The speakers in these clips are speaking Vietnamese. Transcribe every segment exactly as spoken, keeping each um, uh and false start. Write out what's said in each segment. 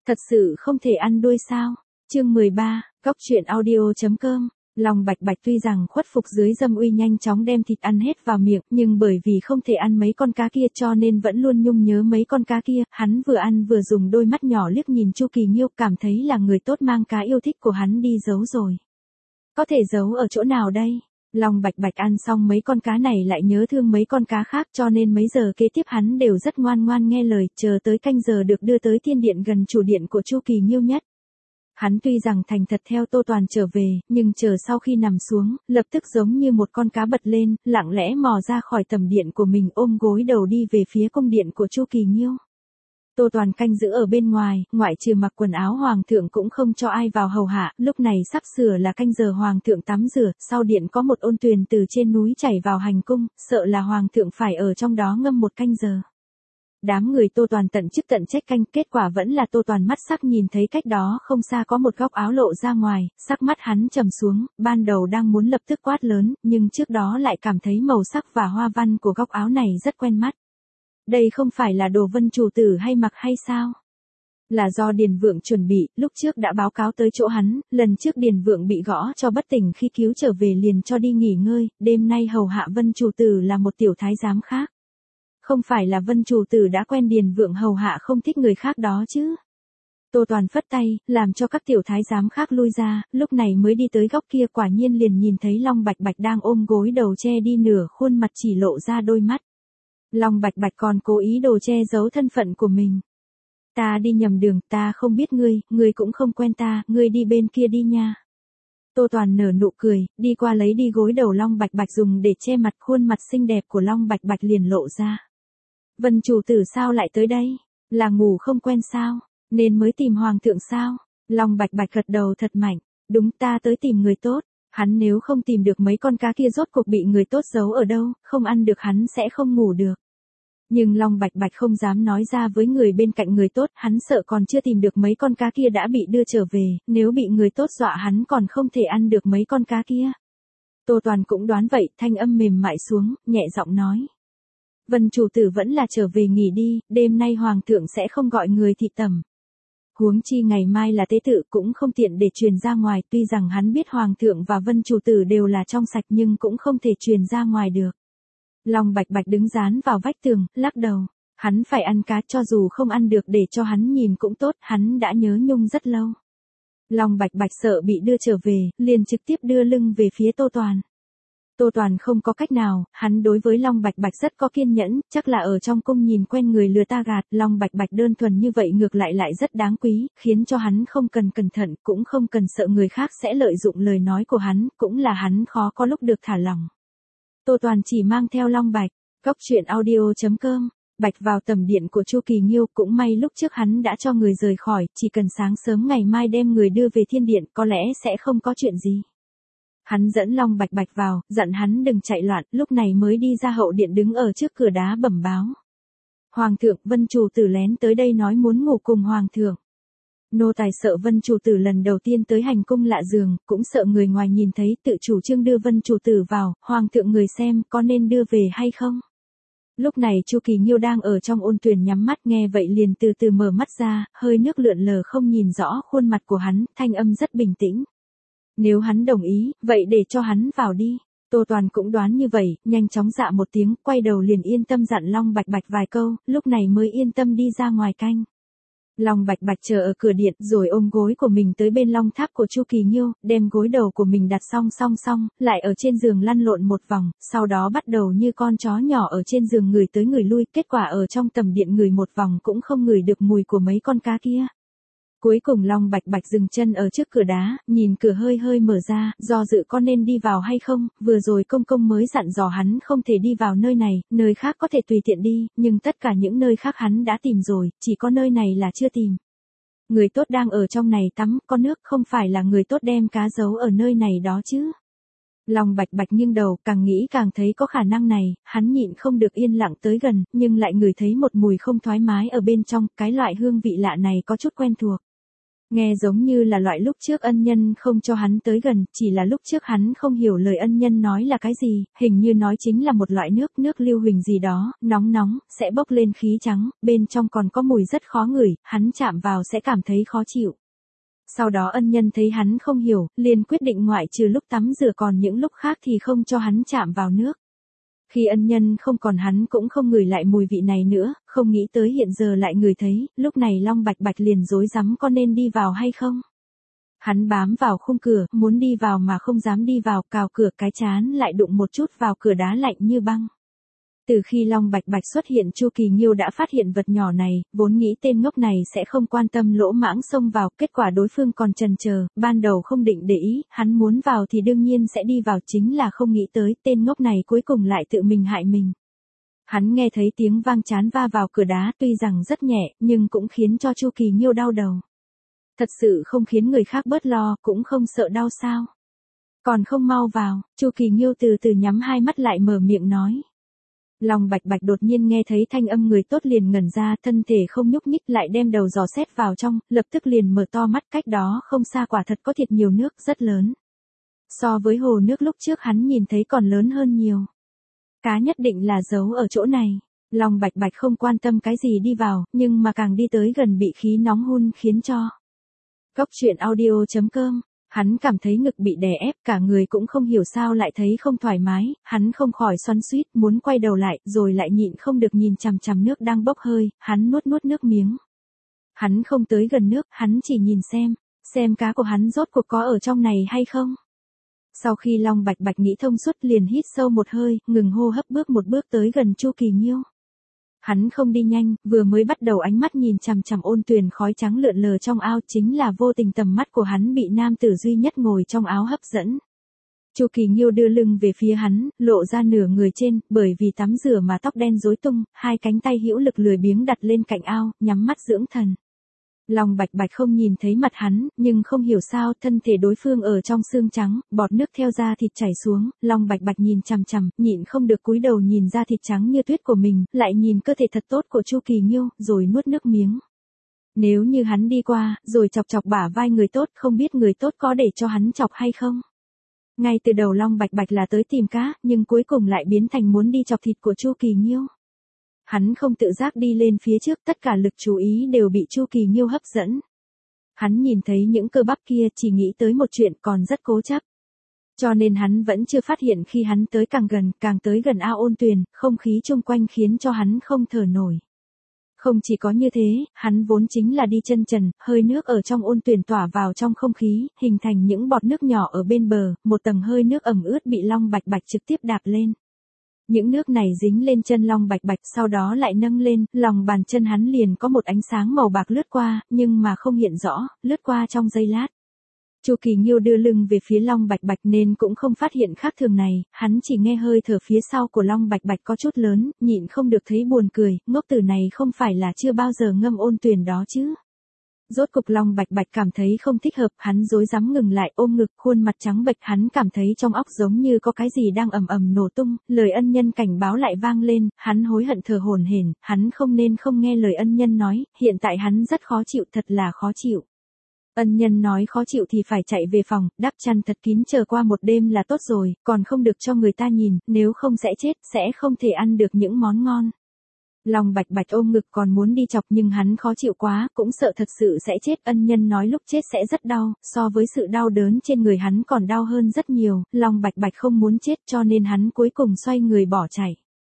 Thật sự không thể ăn đuôi sao? Chương mười ba, Góc truyện audio chấm com. Long Bạch Bạch tuy rằng khuất phục dưới dâm uy nhanh chóng đem thịt ăn hết vào miệng, nhưng bởi vì không thể ăn mấy con cá kia cho nên vẫn luôn nhung nhớ mấy con cá kia, hắn vừa ăn vừa dùng đôi mắt nhỏ liếc nhìn Chu Kỳ Nghiêu, cảm thấy là người tốt mang cá yêu thích của hắn đi giấu rồi. Có thể giấu ở chỗ nào đây? Long Bạch Bạch ăn xong mấy con cá này lại nhớ thương mấy con cá khác, cho nên mấy giờ kế tiếp hắn đều rất ngoan ngoan nghe lời, chờ tới canh giờ được đưa tới thiên điện gần chủ điện của Chu Kỳ Nghiêu nhất. Hắn tuy rằng thành thật theo Tô Toàn trở về, nhưng chờ sau khi nằm xuống, lập tức giống như một con cá bật lên, lặng lẽ mò ra khỏi tầm điện của mình, ôm gối đầu đi về phía cung điện của Chu Kỳ Nghiêu. Tô Toàn canh giữ ở bên ngoài, ngoại trừ mặc quần áo hoàng thượng cũng không cho ai vào hầu hạ, lúc này sắp sửa là canh giờ hoàng thượng tắm rửa, sau điện có một ôn tuyền từ trên núi chảy vào hành cung, sợ là hoàng thượng phải ở trong đó ngâm một canh giờ. Đám người Tô Toàn tận chức tận trách canh, kết quả vẫn là Tô Toàn mắt sắc nhìn thấy cách đó không xa có một góc áo lộ ra ngoài, sắc mắt hắn trầm xuống, ban đầu đang muốn lập tức quát lớn, nhưng trước đó lại cảm thấy màu sắc và hoa văn của góc áo này rất quen mắt. Đây không phải là đồ Vân chủ tử hay mặc hay sao? Là do Điền Vượng chuẩn bị, lúc trước đã báo cáo tới chỗ hắn, lần trước Điền Vượng bị gõ cho bất tỉnh khi cứu trở về liền cho đi nghỉ ngơi, đêm nay hầu hạ Vân chủ tử là một tiểu thái giám khác. Không phải là Vân chủ tử đã quen Điền Vượng hầu hạ không thích người khác đó chứ? Tô Toàn phất tay, làm cho các tiểu thái giám khác lui ra, lúc này mới đi tới góc kia, quả nhiên liền nhìn thấy Long Bạch Bạch đang ôm gối đầu che đi nửa khuôn mặt, chỉ lộ ra đôi mắt. Long Bạch Bạch còn cố ý đồ che giấu thân phận của mình. Ta đi nhầm đường, ta không biết ngươi, ngươi cũng không quen ta, ngươi đi bên kia đi nha. Tô Toàn nở nụ cười, đi qua lấy đi gối đầu Long Bạch Bạch dùng để che mặt, khuôn mặt xinh đẹp của Long Bạch Bạch liền lộ ra. Vân chủ tử sao lại tới đây? Là ngủ không quen sao? Nên mới tìm hoàng thượng sao? Long Bạch Bạch gật đầu thật mạnh, đúng, ta tới tìm người tốt. Hắn nếu không tìm được mấy con cá kia rốt cuộc bị người tốt giấu ở đâu, không ăn được hắn sẽ không ngủ được. Nhưng Long Bạch Bạch không dám nói ra với người bên cạnh người tốt, hắn sợ còn chưa tìm được mấy con cá kia đã bị đưa trở về, nếu bị người tốt dọa hắn còn không thể ăn được mấy con cá kia. Tô Toàn cũng đoán vậy, thanh âm mềm mại xuống, nhẹ giọng nói. Vân chủ tử vẫn là trở về nghỉ đi, đêm nay hoàng thượng sẽ không gọi người thị tẩm. Huống chi ngày mai là tế tự cũng không tiện để truyền ra ngoài, tuy rằng hắn biết hoàng thượng và Vân chủ tử đều là trong sạch nhưng cũng không thể truyền ra ngoài được. Long Bạch Bạch đứng dán vào vách tường, lắc đầu. Hắn phải ăn cá, cho dù không ăn được để cho hắn nhìn cũng tốt, hắn đã nhớ nhung rất lâu. Long Bạch Bạch sợ bị đưa trở về, liền trực tiếp đưa lưng về phía Tô Toàn. Tô Toàn không có cách nào, hắn đối với Long Bạch Bạch rất có kiên nhẫn, chắc là ở trong cung nhìn quen người lừa ta gạt, Long Bạch Bạch đơn thuần như vậy ngược lại lại rất đáng quý, khiến cho hắn không cần cẩn thận, cũng không cần sợ người khác sẽ lợi dụng lời nói của hắn, cũng là hắn khó có lúc được thả lỏng. Tô Toàn chỉ mang theo Long Bạch, Góc truyện audio chấm com, Bạch vào tầm điện của Chu Kỳ Nghiêu, cũng may lúc trước hắn đã cho người rời khỏi, chỉ cần sáng sớm ngày mai đem người đưa về thiên điện, có lẽ sẽ không có chuyện gì. Hắn dẫn Long Bạch Bạch vào, dặn hắn đừng chạy loạn, lúc này mới đi ra hậu điện đứng ở trước cửa đá bẩm báo. Hoàng thượng, Vân chủ tử lén tới đây nói muốn ngủ cùng hoàng thượng. Nô tài sợ Vân chủ tử lần đầu tiên tới hành cung lạ giường, cũng sợ người ngoài nhìn thấy, tự chủ trương đưa Vân chủ tử vào, hoàng thượng người xem có nên đưa về hay không. Lúc này Chu Kỳ Nghiêu đang ở trong ôn tuyền nhắm mắt, nghe vậy liền từ từ mở mắt ra, hơi nước lượn lờ không nhìn rõ khuôn mặt của hắn, thanh âm rất bình tĩnh. Nếu hắn đồng ý, vậy để cho hắn vào đi. Tô Toàn cũng đoán như vậy, nhanh chóng dạ một tiếng, quay đầu liền yên tâm dặn Long Bạch Bạch vài câu, lúc này mới yên tâm đi ra ngoài canh. Long Bạch Bạch chờ ở cửa điện, rồi ôm gối của mình tới bên long tháp của Chu Kỳ Nghiêu, đem gối đầu của mình đặt song song song, lại ở trên giường lăn lộn một vòng, sau đó bắt đầu như con chó nhỏ ở trên giường ngửi tới ngửi lui, kết quả ở trong tầm điện ngửi một vòng cũng không ngửi được mùi của mấy con cá kia. Cuối cùng Long Bạch Bạch dừng chân ở trước cửa đá, nhìn cửa hơi hơi mở ra, do dự có nên đi vào hay không, vừa rồi công công mới dặn dò hắn không thể đi vào nơi này, nơi khác có thể tùy tiện đi, nhưng tất cả những nơi khác hắn đã tìm rồi, chỉ có nơi này là chưa tìm. Người tốt đang ở trong này tắm, có nước, không phải là người tốt đem cá giấu ở nơi này đó chứ. Long Bạch Bạch nghiêng đầu, càng nghĩ càng thấy có khả năng này, hắn nhịn không được yên lặng tới gần, nhưng lại ngửi thấy một mùi không thoải mái ở bên trong, cái loại hương vị lạ này có chút quen thuộc. Nghe giống như là loại lúc trước ân nhân không cho hắn tới gần, chỉ là lúc trước hắn không hiểu lời ân nhân nói là cái gì, hình như nói chính là một loại nước, nước lưu huỳnh gì đó, nóng nóng, sẽ bốc lên khí trắng, bên trong còn có mùi rất khó ngửi, hắn chạm vào sẽ cảm thấy khó chịu. Sau đó ân nhân thấy hắn không hiểu, liền quyết định ngoại trừ lúc tắm rửa còn những lúc khác thì không cho hắn chạm vào nước. Khi ân nhân không còn hắn cũng không ngửi lại mùi vị này nữa, không nghĩ tới hiện giờ lại ngửi thấy, lúc này Long Bạch Bạch liền rối rắm có nên đi vào hay không. Hắn bám vào khung cửa, muốn đi vào mà không dám đi vào, cào cửa cái chán lại đụng một chút vào cửa đá lạnh như băng. Từ khi Long Bạch Bạch xuất hiện Chu Kỳ Nghiêu đã phát hiện vật nhỏ này, vốn nghĩ tên ngốc này sẽ không quan tâm lỗ mãng xông vào, kết quả đối phương còn chần chờ, ban đầu không định để ý, hắn muốn vào thì đương nhiên sẽ đi vào, chính là không nghĩ tới tên ngốc này cuối cùng lại tự mình hại mình. Hắn nghe thấy tiếng vang chán va vào cửa đá tuy rằng rất nhẹ, nhưng cũng khiến cho Chu Kỳ Nghiêu đau đầu. Thật sự không khiến người khác bớt lo, cũng không sợ đau sao. Còn không mau vào, Chu Kỳ Nghiêu từ từ nhắm hai mắt lại mở miệng nói. Long Bạch Bạch đột nhiên nghe thấy thanh âm người tốt liền ngẩn ra, thân thể không nhúc nhích lại đem đầu dò xét vào trong, lập tức liền mở to mắt, cách đó không xa quả thật có thiệt nhiều nước, rất lớn. So với hồ nước lúc trước hắn nhìn thấy còn lớn hơn nhiều. Cá nhất định là giấu ở chỗ này. Long Bạch Bạch không quan tâm cái gì đi vào, nhưng mà càng đi tới gần bị khí nóng hun khiến cho. Góc truyện audio chấm com. Hắn cảm thấy ngực bị đè ép, cả người cũng không hiểu sao lại thấy không thoải mái, hắn không khỏi xoắn xuýt, muốn quay đầu lại, rồi lại nhịn không được nhìn chằm chằm nước đang bốc hơi, hắn nuốt nuốt nước miếng. Hắn không tới gần nước, hắn chỉ nhìn xem, xem cá của hắn rốt cuộc có ở trong này hay không. Sau khi Long Bạch Bạch nghĩ thông suốt liền hít sâu một hơi, ngừng hô hấp bước một bước tới gần Chu Kỳ Nghiêu. Hắn không đi nhanh, vừa mới bắt đầu ánh mắt nhìn chằm chằm ôn tuyền khói trắng lượn lờ trong ao, chính là vô tình tầm mắt của hắn bị nam tử duy nhất ngồi trong áo hấp dẫn. Chu Kỳ Nghiêu đưa lưng về phía hắn, lộ ra nửa người trên, bởi vì tắm rửa mà tóc đen rối tung, hai cánh tay hữu lực lười biếng đặt lên cạnh ao, nhắm mắt dưỡng thần. Long Bạch Bạch không nhìn thấy mặt hắn, nhưng không hiểu sao thân thể đối phương ở trong xương trắng, bọt nước theo da thịt chảy xuống, Long Bạch Bạch nhìn chằm chằm, nhịn không được cúi đầu nhìn da thịt trắng như tuyết của mình, lại nhìn cơ thể thật tốt của Chu Kỳ Nghiêu, rồi nuốt nước miếng. Nếu như hắn đi qua, rồi chọc chọc bả vai người tốt, không biết người tốt có để cho hắn chọc hay không. Ngay từ đầu Long Bạch Bạch là tới tìm cá, nhưng cuối cùng lại biến thành muốn đi chọc thịt của Chu Kỳ Nghiêu. Hắn không tự giác đi lên phía trước, tất cả lực chú ý đều bị Chu Kỳ Nghiêu hấp dẫn. Hắn nhìn thấy những cơ bắp kia chỉ nghĩ tới một chuyện còn rất cố chấp. Cho nên hắn vẫn chưa phát hiện khi hắn tới càng gần, càng tới gần ao ôn tuyền, không khí chung quanh khiến cho hắn không thở nổi. Không chỉ có như thế, hắn vốn chính là đi chân trần, hơi nước ở trong ôn tuyền tỏa vào trong không khí, hình thành những bọt nước nhỏ ở bên bờ, một tầng hơi nước ẩm ướt bị Long Bạch Bạch trực tiếp đạp lên. Những nước này dính lên chân Long Bạch Bạch, sau đó lại nâng lên, lòng bàn chân hắn liền có một ánh sáng màu bạc lướt qua, nhưng mà không hiện rõ, lướt qua trong giây lát. Chu Kỳ Nghiêu đưa lưng về phía Long Bạch Bạch nên cũng không phát hiện khác thường này, hắn chỉ nghe hơi thở phía sau của Long Bạch Bạch có chút lớn, nhịn không được thấy buồn cười, ngốc tử này không phải là chưa bao giờ ngâm ôn tuyền đó chứ. Rốt cục Long Bạch Bạch cảm thấy không thích hợp, hắn rối rắm ngừng lại ôm ngực, khuôn mặt trắng bệch, hắn cảm thấy trong óc giống như có cái gì đang ầm ầm nổ tung, lời ân nhân cảnh báo lại vang lên, hắn hối hận thở hổn hển, hắn không nên không nghe lời ân nhân nói, hiện tại hắn rất khó chịu, thật là khó chịu. Ân nhân nói khó chịu thì phải chạy về phòng, đắp chăn thật kín chờ qua một đêm là tốt rồi, còn không được cho người ta nhìn, nếu không sẽ chết, sẽ không thể ăn được những món ngon. Long Bạch Bạch ôm ngực còn muốn đi chọc nhưng hắn khó chịu quá, cũng sợ thật sự sẽ chết, ân nhân nói lúc chết sẽ rất đau, so với sự đau đớn trên người hắn còn đau hơn rất nhiều, Long Bạch Bạch không muốn chết cho nên hắn cuối cùng xoay người bỏ chạy.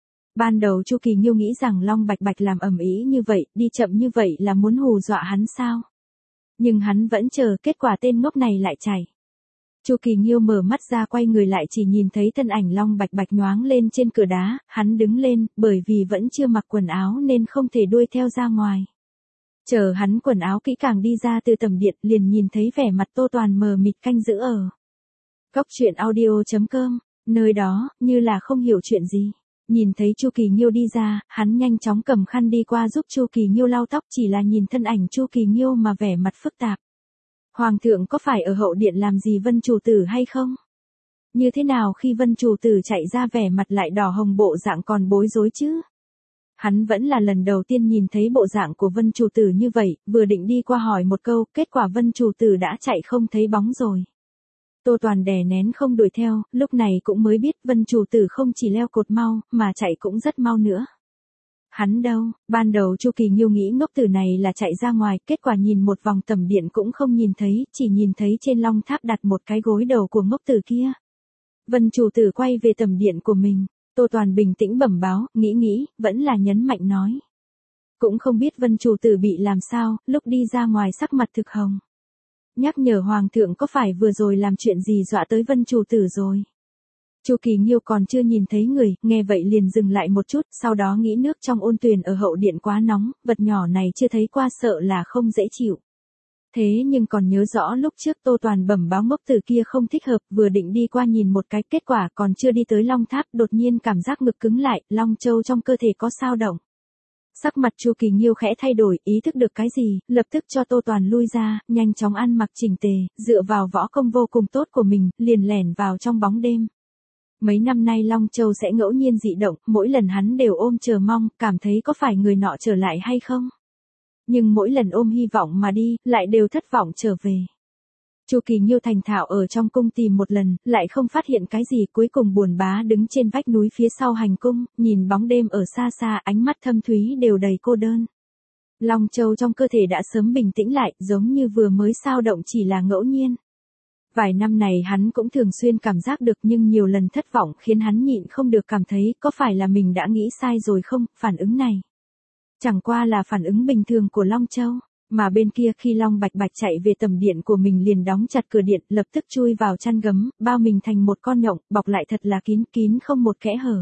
Ban đầu Chu Kỳ Nghiêu nghĩ rằng Long Bạch Bạch làm ầm ĩ như vậy, đi chậm như vậy là muốn hù dọa hắn sao? Nhưng hắn vẫn chờ, kết quả tên ngốc này lại chạy. Chu Kỳ Nghiêu mở mắt ra quay người lại chỉ nhìn thấy thân ảnh Long Bạch Bạch nhoáng lên trên cửa đá, hắn đứng lên, bởi vì vẫn chưa mặc quần áo nên không thể đuôi theo ra ngoài. Chờ hắn quần áo kỹ càng đi ra từ tầm điện liền nhìn thấy vẻ mặt Tô Toàn mờ mịt canh giữ ở. Góc truyện audio chấm com, nơi đó, như là không hiểu chuyện gì. Nhìn thấy Chu Kỳ Nghiêu đi ra, hắn nhanh chóng cầm khăn đi qua giúp Chu Kỳ Nghiêu lau tóc, chỉ là nhìn thân ảnh Chu Kỳ Nghiêu mà vẻ mặt phức tạp. Hoàng thượng có phải ở hậu điện làm gì Vân chủ tử hay không? Như thế nào khi Vân chủ tử chạy ra vẻ mặt lại đỏ hồng bộ dạng còn bối rối chứ? Hắn vẫn là lần đầu tiên nhìn thấy bộ dạng của Vân chủ tử như vậy, vừa định đi qua hỏi một câu, kết quả Vân chủ tử đã chạy không thấy bóng rồi. Tô Toàn đè nén không đuổi theo, lúc này cũng mới biết Vân chủ tử không chỉ leo cột mau, mà chạy cũng rất mau nữa. Hắn đâu, ban đầu Chu Kỳ Nghiêu nghĩ ngốc tử này là chạy ra ngoài, kết quả nhìn một vòng tầm điện cũng không nhìn thấy, chỉ nhìn thấy trên long tháp đặt một cái gối đầu của ngốc tử kia. Vân chủ tử quay về tầm điện của mình, Tô Toàn bình tĩnh bẩm báo, nghĩ nghĩ, vẫn là nhấn mạnh nói. Cũng không biết Vân chủ tử bị làm sao, lúc đi ra ngoài sắc mặt thực hồng. Nhắc nhở Hoàng thượng có phải vừa rồi làm chuyện gì dọa tới Vân chủ tử rồi. Chu Kỳ Nghiêu còn chưa nhìn thấy người, nghe vậy liền dừng lại một chút, sau đó nghĩ nước trong ôn tuyền ở hậu điện quá nóng, vật nhỏ này chưa thấy qua sợ là không dễ chịu. Thế nhưng còn nhớ rõ lúc trước Tô Toàn bẩm báo ngốc tử kia không thích hợp, vừa định đi qua nhìn một cái, kết quả còn chưa đi tới long tháp, đột nhiên cảm giác ngực cứng lại, long châu trong cơ thể có sao động. Sắc mặt Chu Kỳ Nghiêu khẽ thay đổi, ý thức được cái gì, lập tức cho Tô Toàn lui ra, nhanh chóng ăn mặc chỉnh tề, dựa vào võ công vô cùng tốt của mình, liền lẻn vào trong bóng đêm. Mấy năm nay Long Châu sẽ ngẫu nhiên dị động, mỗi lần hắn đều ôm chờ mong, cảm thấy có phải người nọ trở lại hay không. Nhưng mỗi lần ôm hy vọng mà đi, lại đều thất vọng trở về. Chu Kỳ Nghiêu thành thạo ở trong cung tìm một lần, lại không phát hiện cái gì, cuối cùng buồn bá đứng trên vách núi phía sau hành cung, nhìn bóng đêm ở xa xa, ánh mắt thâm thúy đều đầy cô đơn. Long Châu trong cơ thể đã sớm bình tĩnh lại, giống như vừa mới sao động chỉ là ngẫu nhiên. Vài năm này hắn cũng thường xuyên cảm giác được, nhưng nhiều lần thất vọng khiến hắn nhịn không được cảm thấy có phải là mình đã nghĩ sai rồi không, phản ứng này. Chẳng qua là phản ứng bình thường của Long Châu, mà bên kia khi Long Bạch Bạch chạy về tầm điện của mình liền đóng chặt cửa điện, lập tức chui vào chăn gấm, bao mình thành một con nhộng, bọc lại thật là kín kín không một kẽ hở.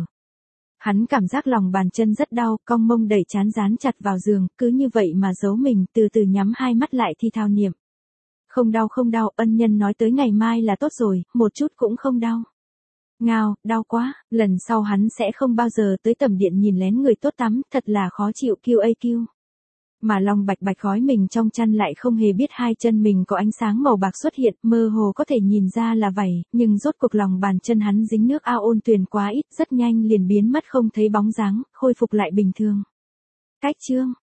Hắn cảm giác lòng bàn chân rất đau, cong mông đẩy chán dán chặt vào giường, cứ như vậy mà giấu mình, từ từ nhắm hai mắt lại thi thao niệm. Không đau không đau, ân nhân nói tới ngày mai là tốt rồi, một chút cũng không đau. Ngao, đau quá, lần sau hắn sẽ không bao giờ tới tầm điện nhìn lén người tốt tắm, thật là khó chịu kiu a kiu. Mà Long Bạch Bạch gói mình trong chăn lại không hề biết hai chân mình có ánh sáng màu bạc xuất hiện, mơ hồ có thể nhìn ra là vảy, nhưng rốt cuộc lòng bàn chân hắn dính nước ao ôn tuyền quá ít, rất nhanh liền biến mất không thấy bóng dáng, khôi phục lại bình thường. Cách chương